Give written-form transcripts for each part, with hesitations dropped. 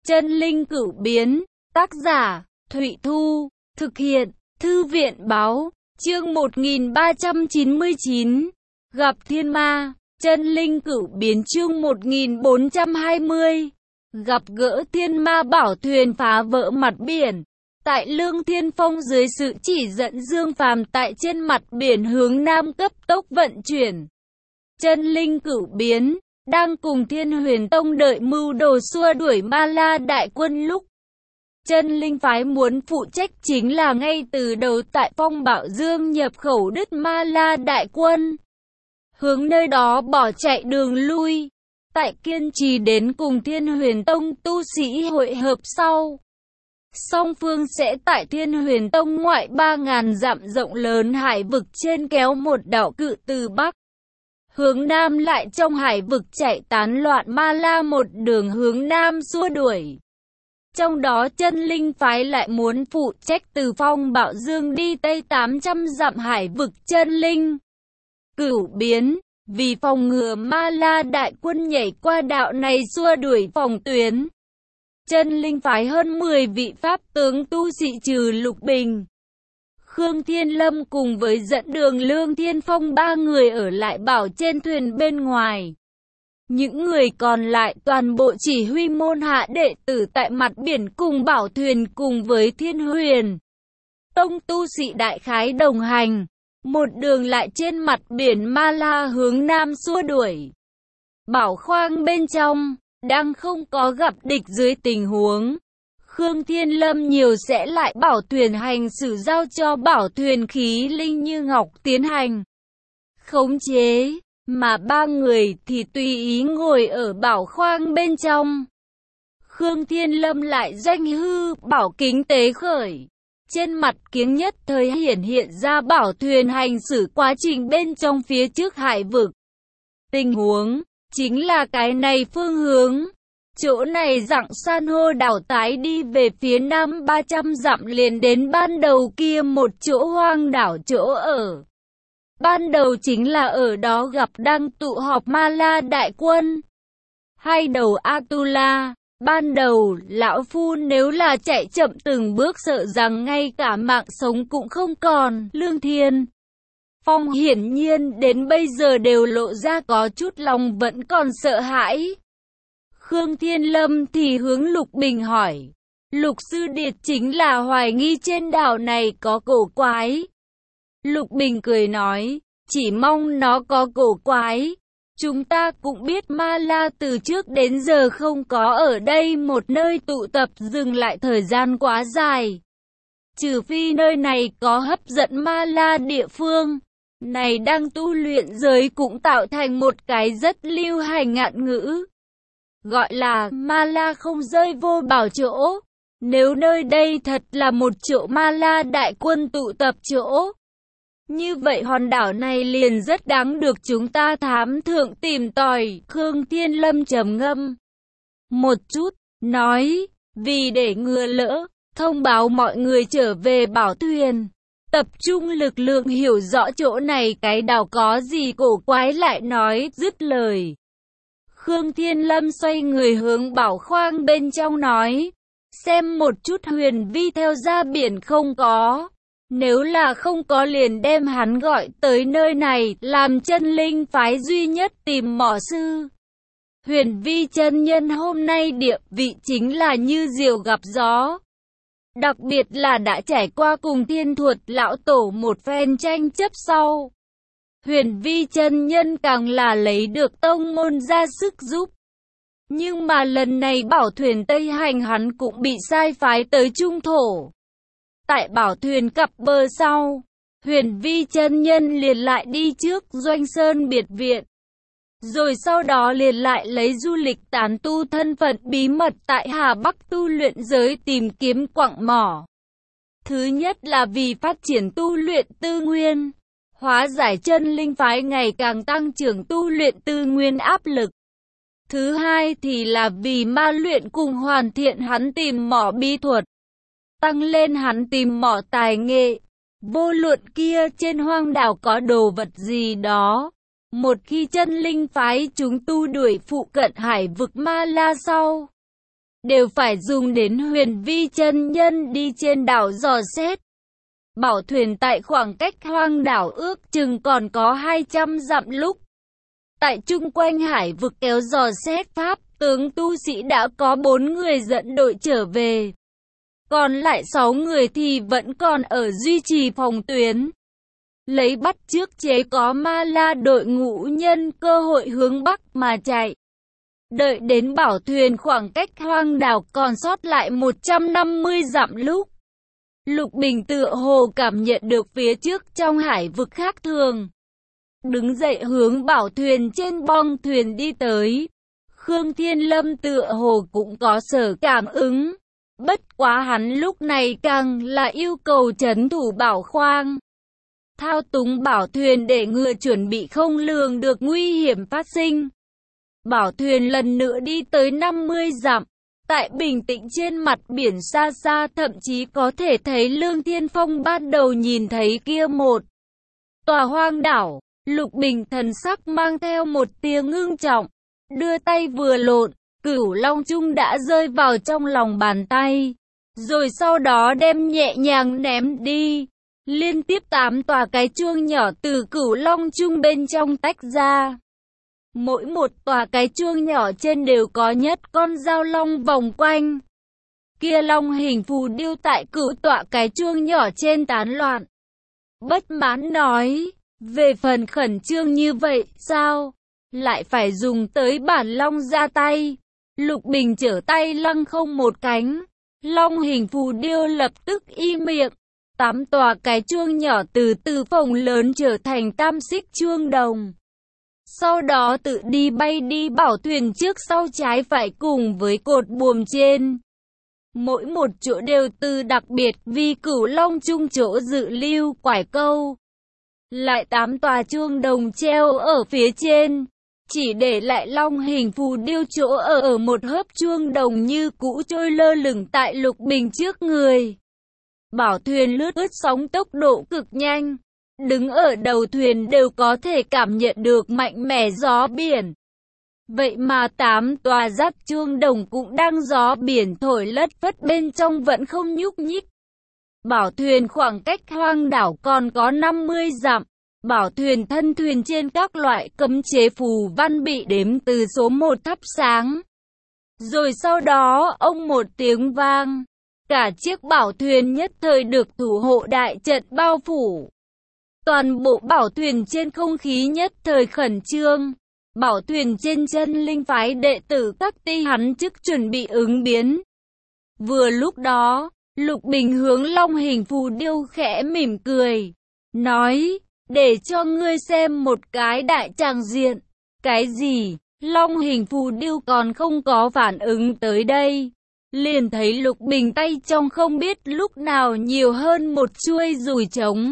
Chân linh cửu biến, tác giả, Thụy Thu, thực hiện, Thư viện báo, chương 1399, gặp thiên ma, chân linh cửu biến chương 1420, gặp gỡ thiên ma bảo thuyền phá vỡ mặt biển. Tại Lương Thiên Phong dưới sự chỉ dẫn Dương Phàm tại trên mặt biển hướng nam cấp tốc vận chuyển. Chân linh cửu biến đang cùng Thiên Huyền Tông đợi mưu đồ xua đuổi Ma La đại quân lúc chân linh phái muốn phụ trách chính là ngay từ đầu tại Phong Bảo Dương nhập khẩu đứt Ma La đại quân, hướng nơi đó bỏ chạy đường lui. Tại kiên trì đến cùng Thiên Huyền Tông tu sĩ hội hợp sau, song phương sẽ tại Thiên Huyền Tông ngoại 3.000 dặm rộng lớn hải vực trên kéo một đạo cự từ Bắc hướng Nam lại trong hải vực chạy tán loạn Ma La một đường hướng Nam xua đuổi. Trong đó chân linh phái lại muốn phụ trách từ Phong Bảo Dương đi Tây 800 dặm hải vực chân linh cửu biến, vì phòng ngừa Ma La đại quân nhảy qua đạo này xua đuổi phòng tuyến. Chân linh phái hơn 10 vị pháp tướng tu sĩ trừ Lục Bình, Khương Thiên Lâm cùng với dẫn đường Lương Thiên Phong 3 người ở lại bảo trên thuyền bên ngoài. Những người còn lại toàn bộ chỉ huy môn hạ đệ tử tại mặt biển cùng bảo thuyền cùng với Thiên Huyền Tông tu sĩ đại khái đồng hành, một đường lại trên mặt biển Ma La hướng Nam xua đuổi. Bảo khoang bên trong đang không có gặp địch dưới tình huống Khương Thiên Lâm nhiều sẽ lại bảo thuyền hành xử giao cho bảo thuyền khí linh như ngọc tiến hành khống chế, mà 3 người thì tùy ý ngồi ở bảo khoang bên trong. Khương Thiên Lâm lại doanh hư bảo kính tế khởi, trên mặt kiếng nhất thời hiện ra bảo thuyền hành xử quá trình bên trong phía trước hải vực. Tình huống chính là cái này phương hướng. Chỗ này dặng san hô đảo tái đi về phía nam 300 dặm liền đến ban đầu kia một chỗ hoang đảo chỗ ở. Ban đầu chính là ở đó gặp đang tụ họp Ma La đại quân. Hai đầu Atula, ban đầu lão phu nếu là chạy chậm từng bước sợ rằng ngay cả mạng sống cũng không còn. Lương Thiên Phong hiển nhiên đến bây giờ đều lộ ra có chút lòng vẫn còn sợ hãi. Khương Thiên Lâm thì hướng Lục Bình hỏi, Lục Sư Điệt chính là hoài nghi trên đảo này có cổ quái. Lục Bình cười nói, chỉ mong nó có cổ quái. Chúng ta cũng biết Ma La từ trước đến giờ không có ở đây một nơi tụ tập dừng lại thời gian quá dài. Trừ phi nơi này có hấp dẫn Ma La địa phương này đang tu luyện giới cũng tạo thành một cái rất lưu hành ngạn ngữ, gọi là Ma La không rơi vô bảo chỗ. Nếu nơi đây thật là một chỗ Ma La đại quân tụ tập chỗ, như vậy hòn đảo này liền rất đáng được chúng ta thám thượng tìm tòi. Khương Thiên Lâm trầm ngâm một chút, nói, vì để ngừa lỡ, thông báo mọi người trở về bảo thuyền, tập trung lực lượng hiểu rõ chỗ này cái đảo có gì cổ quái. Lại nói dứt lời, Khương Thiên Lâm xoay người hướng bảo khoang bên trong nói, xem một chút Huyền Vi theo ra biển không có. Nếu là không có liền đem hắn gọi tới nơi này, làm chân linh phái duy nhất tìm mỏ sư. Huyền Vi chân nhân hôm nay địa vị chính là như diều gặp gió. Đặc biệt là đã trải qua cùng Thiên Thuật lão tổ một phen tranh chấp sau, Huyền Vi chân nhân càng là lấy được tông môn ra sức giúp. Nhưng mà lần này bảo thuyền Tây Hành hắn cũng bị sai phái tới Trung Thổ. Tại bảo thuyền cập bờ sau, Huyền Vi chân nhân liền lại đi trước Doanh Sơn biệt viện, rồi sau đó liền lại lấy du lịch tán tu thân phận bí mật tại Hà Bắc tu luyện giới tìm kiếm quặng mỏ. Thứ nhất là vì phát triển tu luyện tư nguyên, hóa giải chân linh phái ngày càng tăng trưởng tu luyện tư nguyên áp lực. Thứ hai thì là vì ma luyện cùng hoàn thiện hắn tìm mỏ bí thuật, tăng lên hắn tìm mỏ tài nghệ. Vô luận kia trên hoang đảo có đồ vật gì đó, một khi chân linh phái chúng tu đuổi phụ cận hải vực Ma La sau, đều phải dùng đến Huyền Vi chân nhân đi trên đảo dò xét. Bảo thuyền tại khoảng cách hoang đảo ước chừng còn có 200 dặm lúc. Tại chung quanh hải vực kéo dò xét Pháp tướng tu sĩ đã có 4 người dẫn đội trở về. Còn lại 6 người thì vẫn còn ở duy trì phòng tuyến. Lấy bắt trước chế có Ma La đội ngũ nhân cơ hội hướng Bắc mà chạy. Đợi đến bảo thuyền khoảng cách hoang đảo còn sót lại 150 dặm lúc. Lục Bình tựa hồ cảm nhận được phía trước trong hải vực khác thường. Đứng dậy hướng bảo thuyền trên bong thuyền đi tới. Khương Thiên Lâm tựa hồ cũng có sở cảm ứng. Bất quá hắn lúc này càng là yêu cầu trấn thủ bảo khoang. Thao túng bảo thuyền để ngừa chuẩn bị không lường được nguy hiểm phát sinh. Bảo thuyền lần nữa đi tới 50 dặm. Tại bình tĩnh trên mặt biển xa xa thậm chí có thể thấy Lương Thiên Phong ban đầu nhìn thấy kia một tòa hoang đảo. Lục Bình thần sắc mang theo một tia ngưng trọng. Đưa tay vừa lộn, Cửu Long Chung đã rơi vào trong lòng bàn tay. Rồi sau đó đem nhẹ nhàng ném đi. Liên tiếp 8 tòa cái chuông nhỏ từ Cửu Long Chung bên trong tách ra. Mỗi một tòa cái chuông nhỏ trên đều có nhất con dao long vòng quanh. Kia long hình phù điêu tại cửu tọa cái chuông nhỏ trên tán loạn. Bất mãn nói, về phần khẩn trương như vậy, sao? Lại phải dùng tới bản long ra tay. Lục Bình trở tay lăng không một cánh. Long hình phù điêu lập tức im miệng. 8 tòa cái chuông nhỏ từ từ phồng lớn trở thành tam xích chuông đồng. Sau đó tự đi bay đi bảo thuyền trước sau trái phải cùng với cột buồm trên. Mỗi một chỗ đều từ đặc biệt vì Cửu Long Chung chỗ dự lưu quải câu. Lại 8 tòa chuông đồng treo ở phía trên. Chỉ để lại long hình phù điêu chỗ ở một hớp chuông đồng như cũ trôi lơ lửng tại Lục Bình trước người. Bảo thuyền lướt sóng tốc độ cực nhanh. Đứng ở đầu thuyền đều có thể cảm nhận được mạnh mẽ gió biển. Vậy mà 8 tòa dắt chuông đồng cũng đang gió biển thổi lất phất bên trong vẫn không nhúc nhích. Bảo thuyền khoảng cách hoang đảo còn có 50 dặm. Bảo thuyền thân thuyền trên các loại cấm chế phù văn bị đếm từ số 1 thắp sáng. Rồi sau đó ông một tiếng vang. Cả chiếc bảo thuyền nhất thời được thủ hộ đại trận bao phủ. Toàn bộ bảo thuyền trên không khí nhất thời khẩn trương. Bảo thuyền trên chân linh phái đệ tử các ti hắn chức chuẩn bị ứng biến. Vừa lúc đó, Lục Bình hướng long hình phù điêu khẽ mỉm cười. Nói, để cho ngươi xem một cái đại tràng diện. Cái gì? Long hình phù điêu còn không có phản ứng tới đây. Liền thấy Lục Bình tay trong không biết lúc nào nhiều hơn một chuôi dùi trống.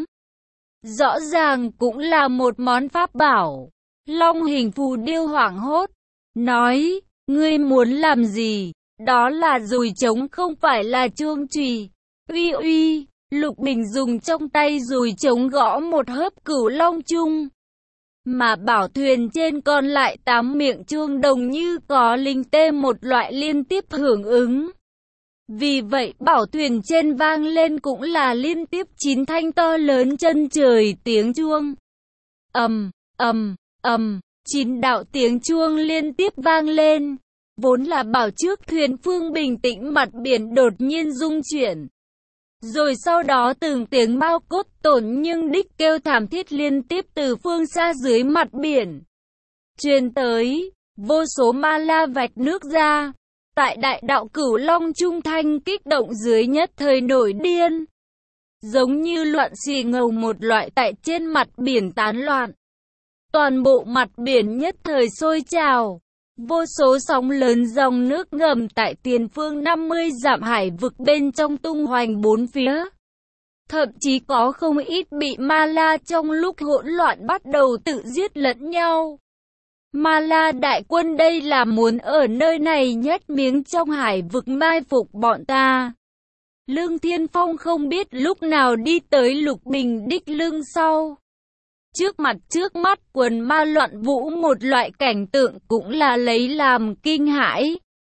Rõ ràng cũng là một món pháp bảo. Long hình phù điêu hoảng hốt. Nói, ngươi muốn làm gì? Đó là dùi trống không phải là chuông chùy. Uy uy, Lục Bình dùng trong tay dùi trống gõ một hớp Cửu Long Chung. Mà bảo thuyền trên còn lại 8 miệng chuông đồng như có linh tê một loại liên tiếp hưởng ứng. Vì vậy bảo thuyền trên vang lên cũng là liên tiếp 9 thanh to lớn chân trời tiếng chuông. Ầm, ầm, ầm, 9 đạo tiếng chuông liên tiếp vang lên. Vốn là bảo trước thuyền phương bình tĩnh mặt biển đột nhiên rung chuyển. Rồi sau đó từng tiếng mao cốt tổn nhưng đích kêu thảm thiết liên tiếp từ phương xa dưới mặt biển truyền tới, vô số ma la vạch nước ra. Tại đại đạo Cửu Long Trung thanh kích động dưới nhất thời nổi điên. Giống như loạn xì ngầu một loại tại trên mặt biển tán loạn. Toàn bộ mặt biển nhất thời sôi trào. Vô số sóng lớn dòng nước ngầm tại tiền phương 50 dặm hải vực bên trong tung hoành bốn phía. Thậm chí có không ít bị ma la trong lúc hỗn loạn bắt đầu tự giết lẫn nhau. Ma la đại quân đây là muốn ở nơi này nhét miếng trong hải vực mai phục bọn ta. Lương Thiên Phong không biết lúc nào đi tới Lục Bình đích lưng sau. Trước mắt quần ma loạn vũ một loại cảnh tượng cũng là lấy làm kinh hãi.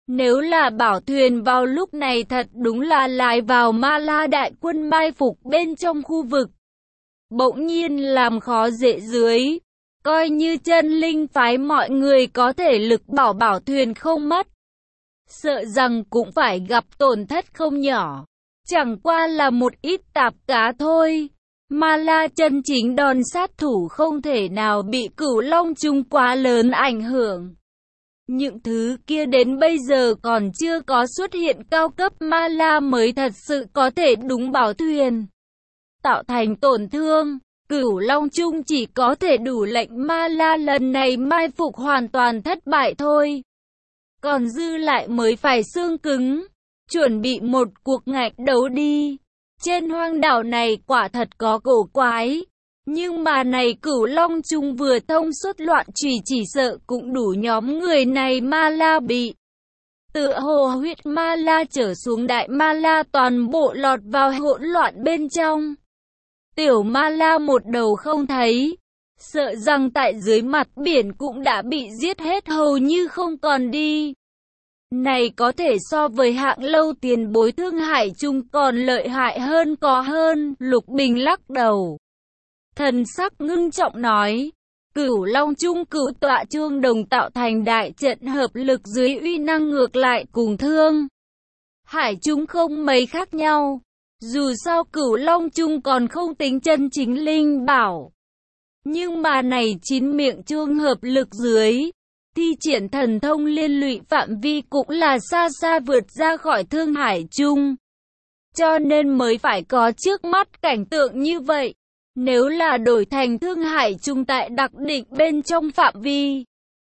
Nếu là Bảo Thuyền vào lúc này thật đúng là lại vào Ma La đại quân mai phục bên trong khu vực. Bỗng nhiên làm khó dễ dưới. Coi như chân linh phái mọi người có thể lực bảo Bảo Thuyền không mất. Sợ rằng cũng phải gặp tổn thất không nhỏ. Chẳng qua là một ít tạp cá thôi. Ma La chân chính đòn sát thủ không thể nào bị Cửu Long Trung quá lớn ảnh hưởng. Những thứ kia đến bây giờ còn chưa có xuất hiện cao cấp Ma La mới thật sự có thể đúng Bảo Thuyền tạo thành tổn thương. Cửu Long Trung chỉ có thể đủ lệnh Ma La lần này mai phục hoàn toàn thất bại thôi. Còn dư lại mới phải xương cứng, chuẩn bị một cuộc ngạch đấu đi. Trên hoang đảo này quả thật có cổ quái. Nhưng mà này Cửu Long Trung vừa thông suốt loạn trì chỉ sợ cũng đủ nhóm người này Ma La bị. Tựa hồ huyết Ma La trở xuống đại Ma La toàn bộ lọt vào hỗn loạn bên trong. Tiểu Ma La một đầu không thấy. Sợ rằng tại dưới mặt biển cũng đã bị giết hết hầu như không còn đi. Này có thể so với hạng lâu tiền bối Thương Hải Trung còn lợi hại hơn có hơn. Lục Bình lắc đầu. Thần sắc ngưng trọng nói. Cửu Long Trung cửu tọa chương đồng tạo thành đại trận hợp lực dưới uy năng ngược lại cùng Thương Hải Trung không mấy khác nhau. Dù sao Cửu Long Trung còn không tính chân chính linh bảo. Nhưng mà này 9 miệng chương hợp lực dưới. Thi triển thần thông liên lụy phạm vi cũng là xa xa vượt ra khỏi Thương Hải Trung. Cho nên mới phải có trước mắt cảnh tượng như vậy. Nếu là đổi thành Thương Hải Trung tại đặc định bên trong phạm vi.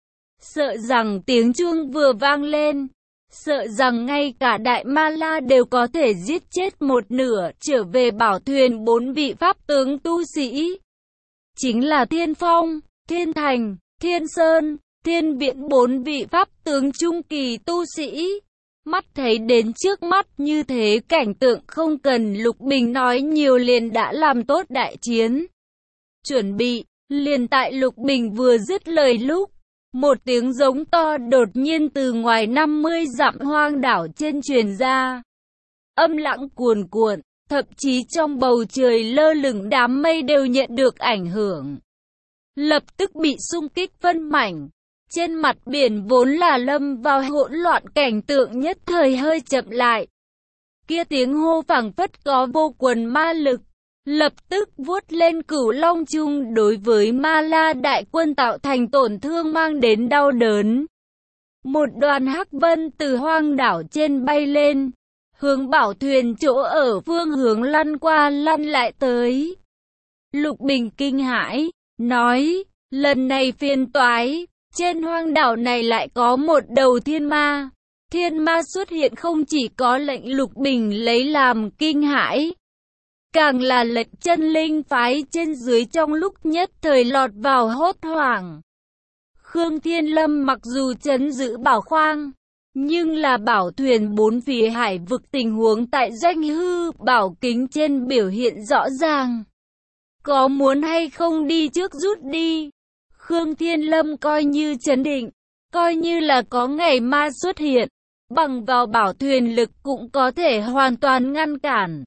Sợ rằng tiếng chuông vừa vang lên. Sợ rằng ngay cả Đại Ma La đều có thể giết chết một nửa trở về Bảo Thuyền 4 vị pháp tướng tu sĩ. Chính là Thiên Phong, Thiên Thành, Thiên Sơn, Thiên Viễn 4 vị pháp tướng trung kỳ tu sĩ. Mắt thấy đến trước mắt như thế cảnh tượng không cần Lục Bình nói nhiều liền đã làm tốt đại chiến. Chuẩn bị, liền tại Lục Bình vừa dứt lời lúc. Một tiếng giống to đột nhiên từ ngoài 50 dặm hoang đảo trên truyền ra. Âm lãng cuồn cuộn, thậm chí trong bầu trời lơ lửng đám mây đều nhận được ảnh hưởng. Lập tức bị xung kích phân mảnh. Trên mặt biển vốn là lâm vào hỗn loạn cảnh tượng nhất thời hơi chậm lại. Kia tiếng hô phảng phất có vô quần ma lực. Lập tức vuốt lên Cửu Long Trung đối với Ma La đại quân tạo thành tổn thương mang đến đau đớn. Một đoàn hắc vân từ hoang đảo trên bay lên, hướng Bảo Thuyền chỗ ở phương hướng lăn qua lăn lại tới. Lục Bình kinh hãi, nói, lần này phiền toái, trên hoang đảo này lại có một đầu thiên ma. Thiên ma xuất hiện không chỉ có lệnh Lục Bình lấy làm kinh hãi. Càng là lệnh chân linh phái trên dưới trong lúc nhất thời lọt vào hốt hoảng. Khương Thiên Lâm mặc dù trấn giữ bảo khoang, nhưng là Bảo Thuyền 4 phía hải vực tình huống tại doanh hư bảo kính trên biểu hiện rõ ràng. Có muốn hay không đi trước rút đi. Khương Thiên Lâm coi như trấn định, coi như là có ngày ma xuất hiện, bằng vào Bảo Thuyền lực cũng có thể hoàn toàn ngăn cản.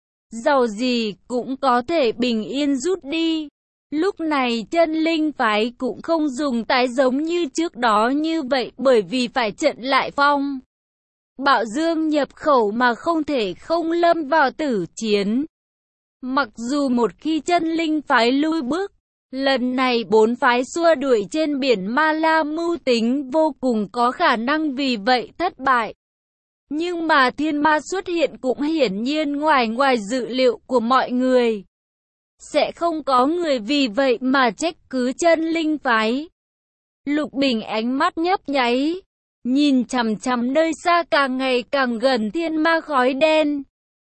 Dầu gì cũng có thể bình yên rút đi. Lúc này chân linh phái cũng không dùng tái giống như trước đó như vậy bởi vì phải trận lại phong. Bạo dương nhập khẩu mà không thể không lâm vào tử chiến. Mặc dù một khi chân linh phái lui bước, lần này 4 phái xua đuổi trên biển Ma La mưu tính vô cùng có khả năng vì vậy thất bại. Nhưng mà thiên ma xuất hiện cũng hiển nhiên ngoài dự liệu của mọi người. Sẽ không có người vì vậy mà trách cứ chân linh phái. Lục Bình ánh mắt nhấp nháy, nhìn chằm chằm nơi xa càng ngày càng gần thiên ma khói đen.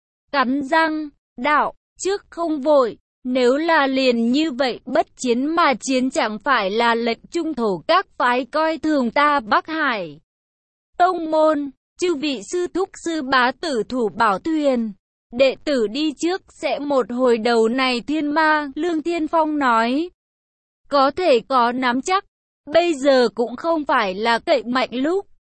Cắn răng, đạo, trước không vội, nếu là liền như vậy bất chiến mà chiến chẳng phải là lệnh trung thổ các phái coi thường ta Bắc Hải. Tông môn, chư vị sư thúc sư bá tử thủ Bảo Thuyền. Đệ tử đi trước sẽ một hồi đầu này thiên ma, Lương Thiên Phong nói. Có thể có nắm chắc, bây giờ cũng không phải là cậy mạnh lúc.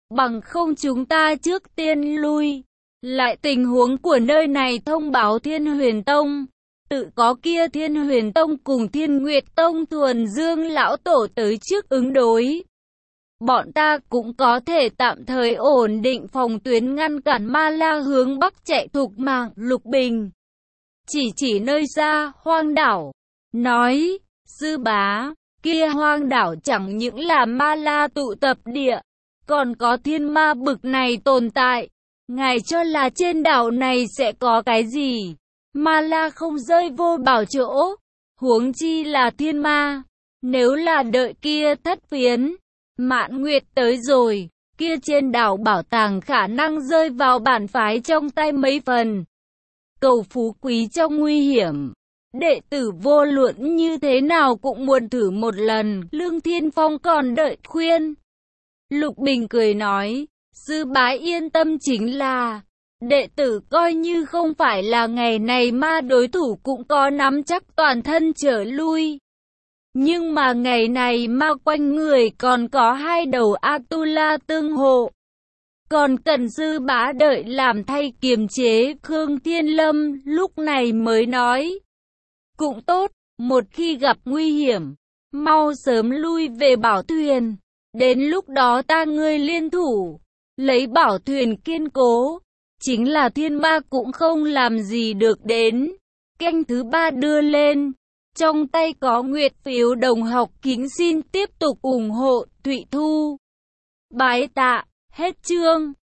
bằng không chúng ta trước tiên lui. Lại tình huống của nơi này thông báo Thiên Huyền Tông. Tự có kia Thiên Huyền Tông cùng Thiên Nguyệt Tông Thuần Dương lão tổ tới trước ứng đối. Bọn ta cũng có thể tạm thời ổn định phòng tuyến ngăn cản Ma La hướng bắc chạy thục mạng. Lục Bình chỉ nơi xa hoang đảo, nói, sư bá, kia hoang đảo chẳng những là Ma La tụ tập địa, còn có thiên ma bực này tồn tại. Ngài cho là trên đảo này sẽ có cái gì? Ma La không rơi vô bảo chỗ, huống chi là thiên ma. Nếu là đợi kia thất phiến Mạn Nguyệt tới rồi, kia trên đảo bảo tàng khả năng rơi vào bản phái trong tay mấy phần. Cầu phú quý trong nguy hiểm, đệ tử vô luận như thế nào cũng muốn thử một lần. Lương Thiên Phong còn đợi khuyên. Lục Bình cười nói, sư bá yên tâm, chính là đệ tử coi như không phải là ngày này ma đối thủ cũng có nắm chắc toàn thân trở lui. Nhưng mà ngày này ma quanh người còn có hai đầu Atula tương hộ. Còn cần sư bá đợi làm thay kiềm chế. Khương Thiên Lâm lúc này mới nói, cũng tốt, một khi gặp nguy hiểm, mau sớm lui về bảo thuyền. Đến lúc đó ta ngươi liên thủ, lấy bảo thuyền kiên cố, chính là thiên ma cũng không làm gì được đến. Canh thứ 3 đưa lên, trong tay có nguyệt phiếu đồng học kính xin tiếp tục ủng hộ. Thụy Thu bái tạ, hết chương.